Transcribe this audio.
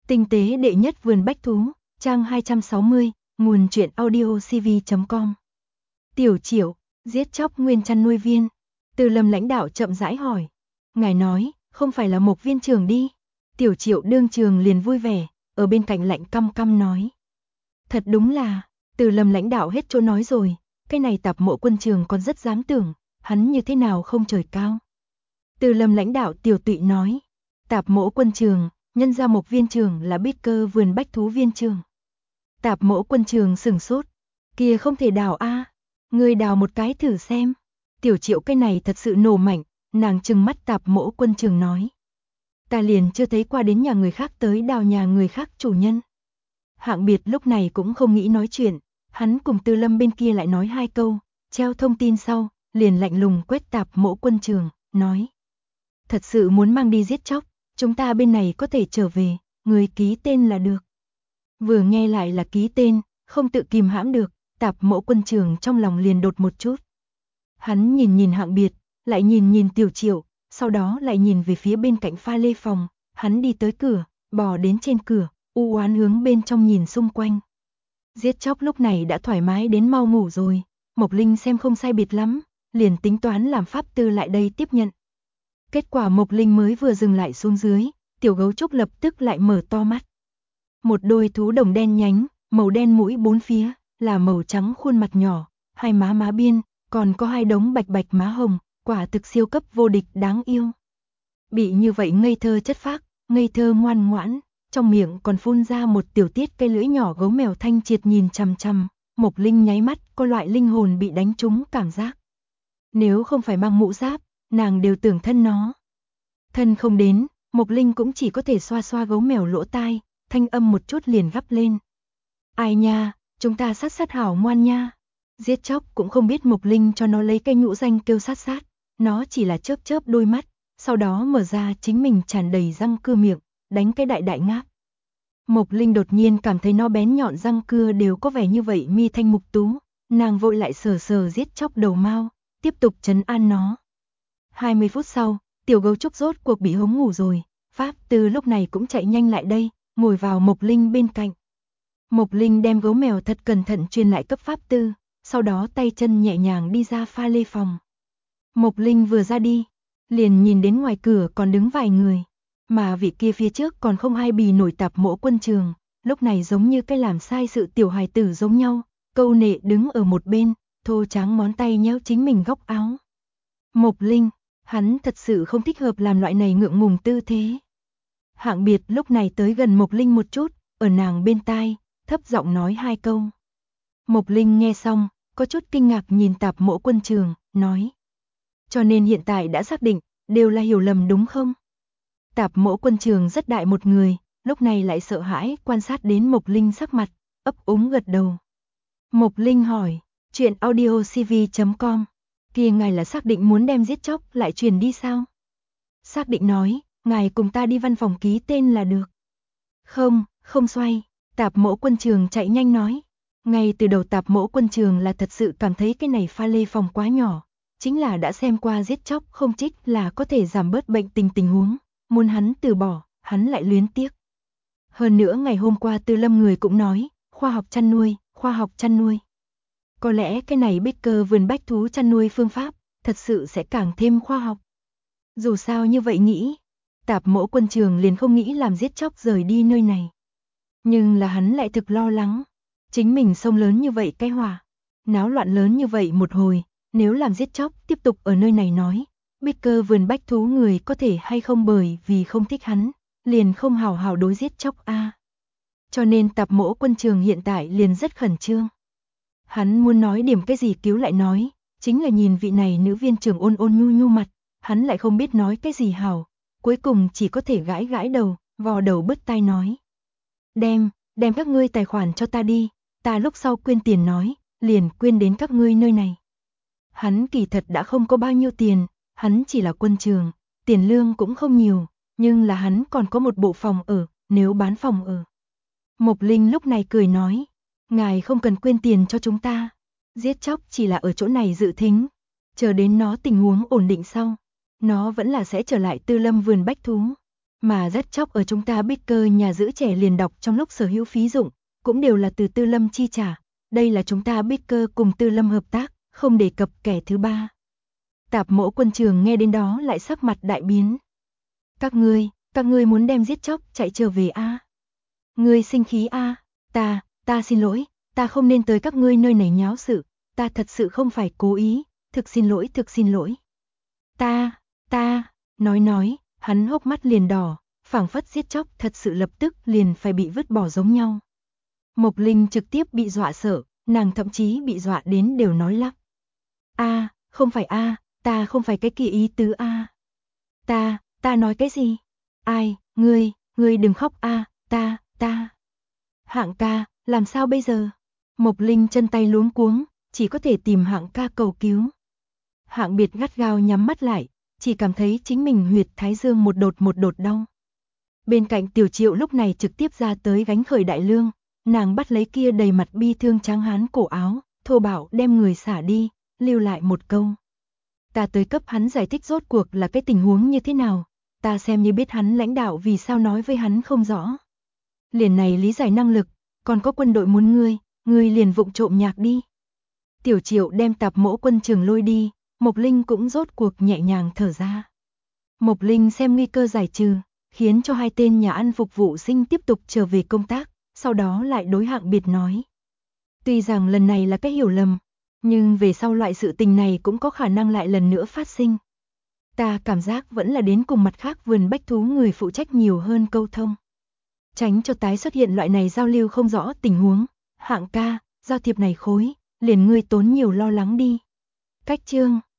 Tinh tế đệ nhất vườn bách thú, trang 260, nguồn truyện audiocv.com. Tiểu Triệu, giết chóc nguyên chăn nuôi viên. Từ Lâm lãnh đạo chậm rãi hỏi. Ngài nói, không phải là Mộc viên trưởng đi. Tiểu Triệu đương trường liền vui vẻ, ở bên cạnh lạnh căm căm nói. Thật đúng là, Từ Lâm lãnh đạo hết chỗ nói rồi, cái này Tạp Mộ quân trường còn rất dám tưởng, hắn như thế nào không trời cao. Từ Lâm lãnh đạo tiểu tụy nói, Tạp Mộ quân trường, nhân ra Mộc viên trưởng là bít cơ vườn bách thú viên trưởng. Tạp Mộ quân trường sửng sốt, kia không thể đào a, người đào một cái thử xem. Tiểu Triệu cái này thật sự nổ mạnh, nàng trừng mắt Tạp Mộ quân trường nói. Ta liền chưa thấy qua đến nhà người khác tới đào nhà người khác chủ nhân. Hạng Biệt lúc này cũng không nghĩ nói chuyện, hắn cùng Từ Lâm bên kia lại nói hai câu, treo thông tin sau, liền lạnh lùng quét Tạp Mộ quân trường, nói. Thật sự muốn mang đi giết chóc, chúng ta bên này có thể trở về, người ký tên là được. Vừa nghe lại là ký tên, không tự kìm hãm được, Tạp Mộ quân trường trong lòng liền đột một chút. Hắn nhìn nhìn Hạng Biệt, lại nhìn nhìn Tiểu Triệu, sau đó lại nhìn về phía bên cạnh pha lê phòng, hắn đi tới cửa, bò đến trên cửa, u oán hướng bên trong nhìn xung quanh. Giết chóc lúc này đã thoải mái đến mau ngủ rồi, Mộc Linh xem không sai biệt lắm, liền tính toán làm pháp tư lại đây tiếp nhận. Kết quả Mộc Linh mới vừa dừng lại xuống dưới, tiểu gấu trúc lập tức lại mở to mắt. Một đôi thú đồng đen nhánh, màu đen mũi bốn phía, là màu trắng khuôn mặt nhỏ, hai má biên, còn có hai đống bạch bạch má hồng, quả thực siêu cấp vô địch đáng yêu. Bị như vậy ngây thơ chất phác, ngây thơ ngoan ngoãn, trong miệng còn phun ra một tiểu tiết cây lưỡi nhỏ gấu mèo thanh triệt nhìn chằm chằm, Mộc Linh nháy mắt có loại linh hồn bị đánh trúng cảm giác. Nếu không phải mang mũ giáp, nàng đều tưởng thân nó. Thân không đến, Mộc Linh cũng chỉ có thể xoa xoa gấu mèo lỗ tai, thanh âm một chút liền gắp lên. Ai nha, chúng ta sát hảo ngoan nha. Giết chóc cũng không biết Mộc Linh cho nó lấy cây nhũ danh kêu sát, nó chỉ là chớp chớp đôi mắt, sau đó mở ra chính mình tràn đầy răng cưa miệng, đánh cái đại ngáp. Mộc Linh đột nhiên cảm thấy nó bén nhọn răng cưa đều có vẻ như vậy mi thanh mục tú, nàng vội lại sờ giết chóc đầu mao, tiếp tục trấn an nó. 20 phút sau, tiểu gấu trúc rốt cuộc bị hống ngủ rồi, Pháp Tư lúc này cũng chạy nhanh lại đây, ngồi vào Mộc Linh bên cạnh. Mộc Linh đem gấu mèo thật cẩn thận truyền lại cấp Pháp Tư, sau đó tay chân nhẹ nhàng đi ra pha lê phòng. Mộc Linh vừa ra đi, liền nhìn đến ngoài cửa còn đứng vài người, mà vị kia phía trước còn không ai bì nổi Tạp Mộ quân trường, lúc này giống như cái làm sai sự tiểu hài tử giống nhau, câu nệ đứng ở một bên, thô tráng ngón tay nhéo chính mình góc áo. Mộc Linh, hắn thật sự không thích hợp làm loại này ngượng ngùng tư thế. Hạng Biệt lúc này tới gần Mộc Linh một chút, ở nàng bên tai, thấp giọng nói hai câu. Mộc Linh nghe xong, có chút kinh ngạc nhìn Tạp Mộ quân trường, nói. Cho nên hiện tại đã xác định, đều là hiểu lầm đúng không? Tạp Mộ quân trường rất đại một người, lúc này lại sợ hãi quan sát đến Mộc Linh sắc mặt, ấp úng gật đầu. Mộc Linh hỏi, chuyện audiocv.com, kia ngài là xác định muốn đem giết chóc lại truyền đi sao? Xác định nói, ngài cùng ta đi văn phòng ký tên là được. Không xoay, Tạp Mộ quân trường chạy nhanh nói. Ngay từ đầu Tạp Mộ quân trường là thật sự cảm thấy cái này pha lê phòng quá nhỏ, chính là đã xem qua giết chóc không trích là có thể giảm bớt bệnh tình huống, muốn hắn từ bỏ, hắn lại luyến tiếc. Hơn nữa ngày hôm qua Từ Lâm người cũng nói, khoa học chăn nuôi. Có lẽ cái này bích cơ vườn bách thú chăn nuôi phương pháp, thật sự sẽ càng thêm khoa học. Dù sao như vậy nghĩ, Tạp Mộ quân trường liền không nghĩ làm giết chóc rời đi nơi này. Nhưng là hắn lại thực lo lắng, chính mình sông lớn như vậy cái hỏa, náo loạn lớn như vậy một hồi, nếu làm giết chóc tiếp tục ở nơi này nói, bích cơ vườn bách thú người có thể hay không bởi vì không thích hắn, liền không hào hào đối giết chóc a. Cho nên Tạp Mộ quân trường hiện tại liền rất khẩn trương. Hắn muốn nói điểm cái gì cứu lại nói, chính là nhìn vị này nữ viên trưởng ôn nhu mặt, hắn lại không biết nói cái gì hảo, cuối cùng chỉ có thể gãi đầu, vò đầu bứt tai nói. Đem các ngươi tài khoản cho ta đi, ta lúc sau quyên tiền nói, liền quyên đến các ngươi nơi này. Hắn kỳ thật đã không có bao nhiêu tiền, hắn chỉ là quân trường, tiền lương cũng không nhiều, nhưng là hắn còn có một bộ phòng ở, nếu bán phòng ở. Mộc Linh lúc này cười nói, ngài không cần quyên tiền cho chúng ta, giết chóc chỉ là ở chỗ này dự thính, chờ đến nó tình huống ổn định sau, nó vẫn là sẽ trở lại Tư Lâm vườn bách thú. Mà rất chóc ở chúng ta biết cơ nhà giữ trẻ liền đọc trong lúc sở hữu phí dụng, cũng đều là từ Tư Lâm chi trả. Đây là chúng ta biết cơ cùng Tư Lâm hợp tác, không đề cập kẻ thứ ba. Tạp mỗ quân trường nghe đến đó lại sắc mặt đại biến. Các ngươi muốn đem giết chóc chạy trở về a? Ngươi sinh khí a? Ta xin lỗi, ta không nên tới các ngươi nơi này nháo sự, ta thật sự không phải cố ý, thực xin lỗi. Ta, nói, hắn hốc mắt liền đỏ, phảng phất giết chóc thật sự lập tức liền phải bị vứt bỏ giống nhau. Mộc Linh trực tiếp bị dọa sợ, nàng thậm chí bị dọa đến đều nói lắp. Không phải ta không phải cái kia ý tứ a. Ta nói cái gì? Ai, ngươi đừng khóc ta. Hạng ca, làm sao bây giờ? Mộc Linh chân tay luống cuống, chỉ có thể tìm Hạng ca cầu cứu. Hạng Biệt gắt gao nhắm mắt lại, chỉ cảm thấy chính mình huyệt thái dương một đột đau. Bên cạnh Tiểu Triệu lúc này trực tiếp ra tới gánh khởi đại lương, nàng bắt lấy kia đầy mặt bi thương tráng hán cổ áo, thô bạo đem người xả đi, lưu lại một câu. Ta tới cấp hắn giải thích rốt cuộc là cái tình huống như thế nào, ta xem như biết hắn lãnh đạo vì sao nói với hắn không rõ. Liền này lý giải năng lực, còn có quân đội muốn ngươi liền vụng trộm nhạc đi. Tiểu Triệu đem Tạp Mỗ quân trường lôi đi, Mộc Linh cũng rốt cuộc nhẹ nhàng thở ra. Mộc Linh xem nguy cơ giải trừ, khiến cho hai tên nhà ăn phục vụ sinh tiếp tục trở về công tác, sau đó lại đối Hạng Biệt nói. Tuy rằng lần này là cái hiểu lầm, nhưng về sau loại sự tình này cũng có khả năng lại lần nữa phát sinh. Ta cảm giác vẫn là đến cùng mặt khác vườn bách thú người phụ trách nhiều hơn câu thông. Tránh cho tái xuất hiện loại này giao lưu không rõ tình huống. Hạng ca, giao thiệp này khối, liền ngươi tốn nhiều lo lắng đi. Cách chương